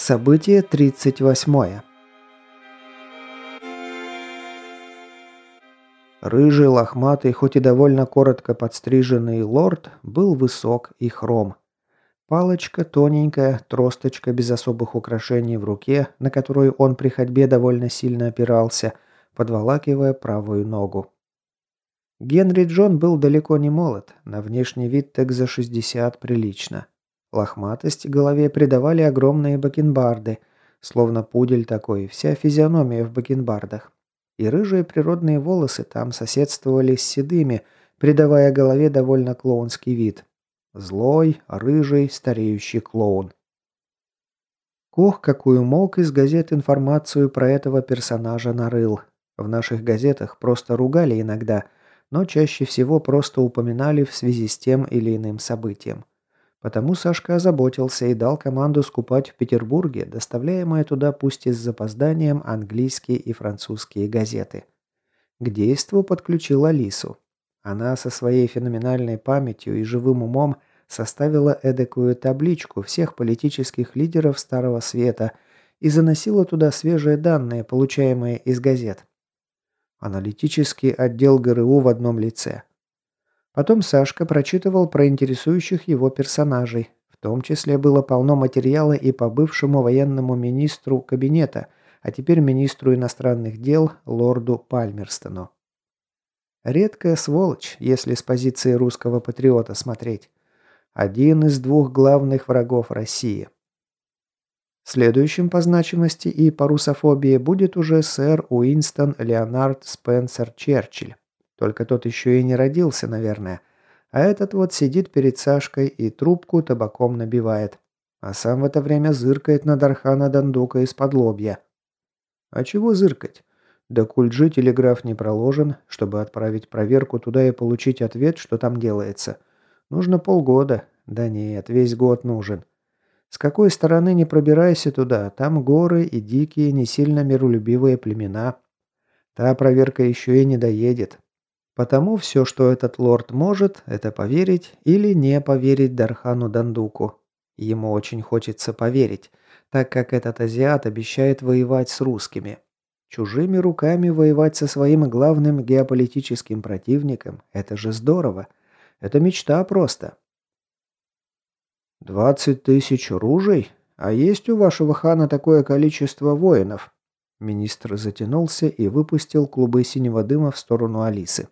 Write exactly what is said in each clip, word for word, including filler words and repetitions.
Событие тридцать восьмое. Рыжий, лохматый, хоть и довольно коротко подстриженный лорд был высок и хром. Палочка тоненькая, тросточка без особых украшений в руке, на которую он при ходьбе довольно сильно опирался, подволакивая правую ногу. Генри Джон был далеко не молод, на внешний вид так за шестьдесят прилично. Лохматость голове придавали огромные бакенбарды, словно пудель такой, вся физиономия в бакенбардах. И рыжие природные волосы там соседствовали с седыми, придавая голове довольно клоунский вид. Злой, рыжий, стареющий клоун. Кох, какую мог, из газет информацию про этого персонажа нарыл. В наших газетах просто ругали иногда, но чаще всего просто упоминали в связи с тем или иным событием. Потому Сашка озаботился и дал команду скупать в Петербурге доставляемые туда пусть и с запозданием английские и французские газеты. К действу подключил Алису. Она со своей феноменальной памятью и живым умом составила эдакую табличку всех политических лидеров Старого Света и заносила туда свежие данные, получаемые из газет. Аналитический отдел ГРУ в одном лице. Потом Сашка прочитывал про интересующих его персонажей. В том числе было полно материала и по бывшему военному министру кабинета, а теперь министру иностранных дел лорду Пальмерстону. Редкая сволочь, если с позиции русского патриота смотреть. Один из двух главных врагов России. Следующим по значимости и по русофобии будет уже сэр Уинстон Леонард Спенсер Черчилль. Только тот еще и не родился, наверное. А этот вот сидит перед Сашкой и трубку табаком набивает. А сам в это время зыркает на Дархана Дандука из-под лобья. А чего зыркать? До Кульджи телеграф не проложен, чтобы отправить проверку туда и получить ответ, что там делается. Нужно полгода. Да нет, весь год нужен. С какой стороны не пробирайся туда, там горы и дикие, не сильно миролюбивые племена. Та проверка еще и не доедет. Потому все, что этот лорд может, это поверить или не поверить Дархану Дандуку. Ему очень хочется поверить, так как этот азиат обещает воевать с русскими. Чужими руками воевать со своим главным геополитическим противником – это же здорово. Это мечта просто. «Двадцать тысяч ружей? А есть у вашего хана такое количество воинов?» Министр затянулся и выпустил клубы синего дыма в сторону Алисы.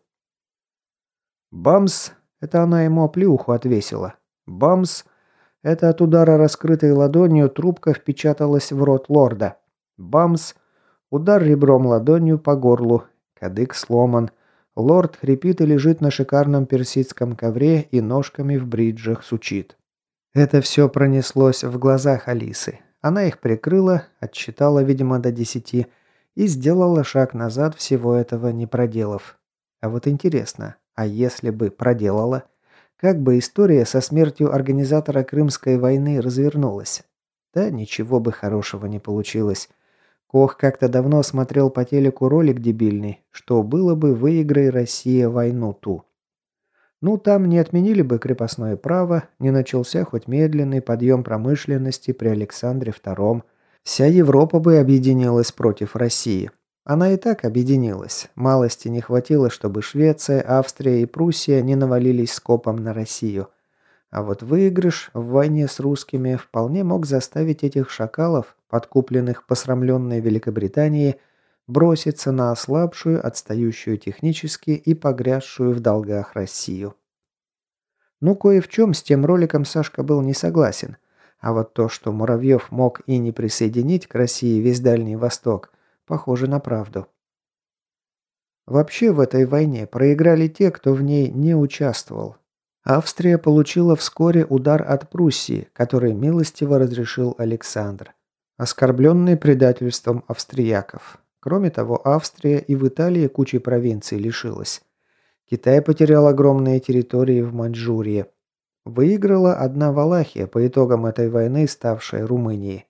«Бамс!» – это она ему оплеуху отвесила. «Бамс!» – это от удара раскрытой ладонью трубка впечаталась в рот лорда. «Бамс!» – удар ребром ладонью по горлу. Кадык сломан. Лорд хрипит и лежит на шикарном персидском ковре и ножками в бриджах сучит. Это все пронеслось в глазах Алисы. Она их прикрыла, отсчитала, видимо, до десяти и сделала шаг назад, всего этого не проделав. А вот интересно, а если бы проделала, как бы история со смертью организатора Крымской войны развернулась? Да ничего бы хорошего не получилось. Кох как-то давно смотрел по телеку ролик дебильный, что было бы, выиграй Россия войну ту. Ну, там не отменили бы крепостное право, не начался хоть медленный подъем промышленности при Александре втором. Вся Европа бы объединилась против России. Она и так объединилась. Малости не хватило, чтобы Швеция, Австрия и Пруссия не навалились скопом на Россию. А вот выигрыш в войне с русскими вполне мог заставить этих шакалов, подкупленных посрамленной Великобританией, броситься на ослабшую, отстающую технически и погрязшую в долгах Россию. Ну, кое в чем с тем роликом Сашка был не согласен. А вот то, что Муравьев мог и не присоединить к России весь Дальний Восток, похоже на правду. Вообще в этой войне проиграли те, кто в ней не участвовал. Австрия получила вскоре удар от Пруссии, который милостиво разрешил Александр, оскорбленный предательством австрияков. Кроме того, Австрия и в Италии кучей провинций лишилась. Китай потерял огромные территории в Маньчжурии. Выиграла одна Валахия по итогам этой войны, ставшая Румынией.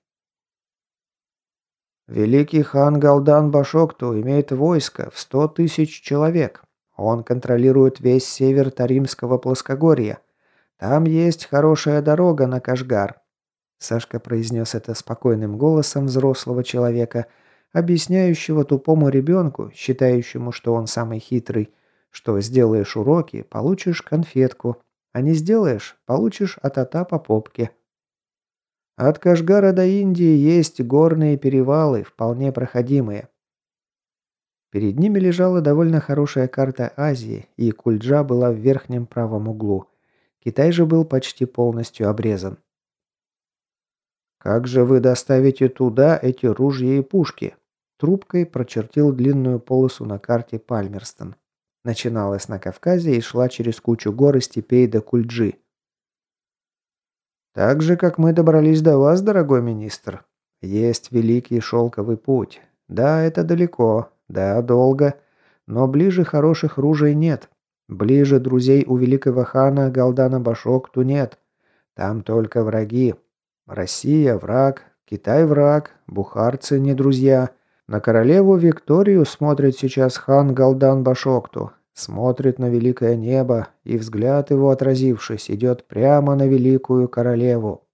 Великий хан Галдан Башокту имеет войско в сто тысяч человек. Он контролирует весь север Таримского плоскогорья. Там есть хорошая дорога на Кашгар. Сашка произнес это спокойным голосом взрослого человека, объясняющего тупому ребенку, считающему, что он самый хитрый, что сделаешь уроки – получишь конфетку, а не сделаешь – получишь атата по попке. От Кашгара до Индии есть горные перевалы, вполне проходимые. Перед ними лежала довольно хорошая карта Азии, и Кульджа была в верхнем правом углу. Китай же был почти полностью обрезан. «Как же вы доставите туда эти ружья и пушки?» Трубкой прочертил длинную полосу на карте Пальмерстон. Начиналась на Кавказе и шла через кучу гор и степей до Кульджи. «Так же, как мы добрались до вас, дорогой министр. Есть Великий Шелковый путь. Да, это далеко, да, долго, но ближе хороших ружей нет. Ближе друзей у великого хана Галдана Башокту нет. Там только враги. Россия – враг, Китай – враг, бухарцы – не друзья. На королеву Викторию смотрит сейчас хан Галдан Башокту. Смотрит на великое небо, и взгляд его, отразившись, идет прямо на великую королеву.